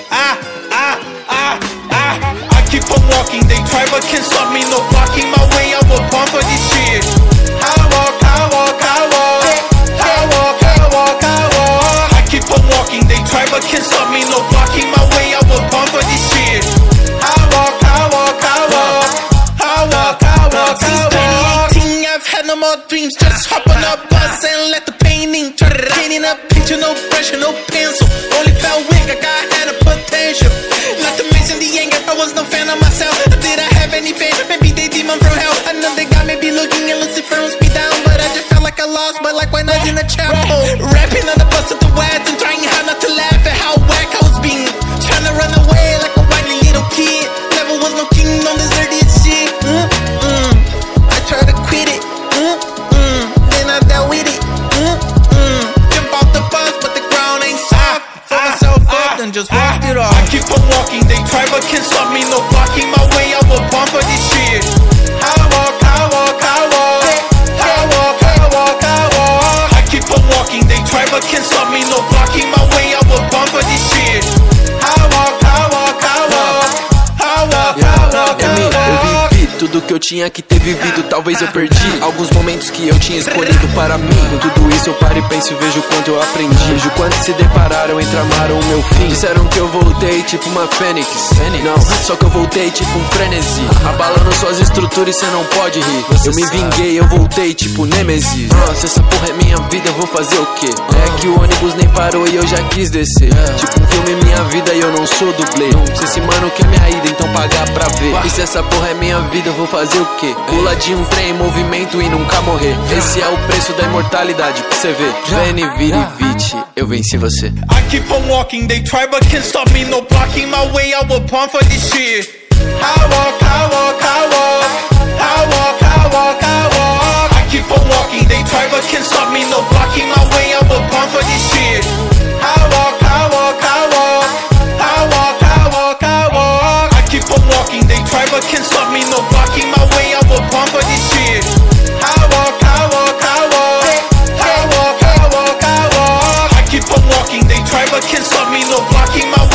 I keep on walking, they try but can't stop me. No blocking my way, I was born for this shit. I walk, I walk, I walk, I walk, I walk, I walk. I keep on walking, they try but can't stop me. No blocking my way, I was born for this shit. I walk, I walk, I walk, I walk, I walk. Since 2018, I've had no more dreams. Just hop on a bus and let the pain in. Try to paint in a picture, no pressure, no pencil. Only felt weak, I had a potential. Not to mention the anger, I was no fan of myself. Did I have any faith? Maybe they demon from hell. I know they got me be looking and Lucifer was me down, but I just felt like I lost, but like when I was in the chapel. Rapping on the bus to the west and trying hard not to laugh at how whack I was being. Trying to run away like a whiny little kid. Never was no king, no deserted shit. I tried to quit it. Then I dealt with it. Jump off the bus, but the ground ain't soft. Throw myself up and just walked it off. I keep on walking, they try but can't stop me. No blocking my way, I was born for this shit. I walk, I walk, I walk, I walk, I walk, I walk. I keep on walking, they try but can't stop me. No blocking my way, I was born for this shit. I walk, I walk, I walk, I walk, I walk, I walk. Tudo que eu tinha que ter vivido, talvez eu perdi. Alguns momentos que eu tinha escolhido para mim. Com tudo isso eu paro e penso e vejo quanto eu aprendi. Vejo quanto se depararam e tramaram o meu fim. Disseram que eu voltei tipo uma fênix. Não, só que eu voltei tipo um frenesi. Abalando suas estruturas e cê não pode rir. Eu me vinguei, eu voltei tipo Nemesis. Se essa porra é minha vida, eu vou fazer o quê? É que o ônibus nem parou e eu já quis descer. Tipo um filme, minha vida e eu não sou dublê. Se esse mano quer minha ida, então pagar pra ver. E se essa porra é minha vida, eu vou fazer o quê? Pula de um trem em movimento e nunca morrer. Esse é o preço da imortalidade, pra você ver. Vene, vire e vite, eu venci você. I keep on walking, they try but can't stop me. No blocking my way, I was born for this shit. I walk, I walk, I walk, I walk, I walk, I walk. I keep on walking, they try but can't stop me. No blocking my way, I was born for this shit. I walk, I walk, I walk, I walk, I walk, I walk. I keep on walking, they try but can't stop me. No blocking my way, I was born for this shit. I walk, I walk, I walk, I walk, I walk, I walk. I keep on walking, they try but can't stop me. No blocking my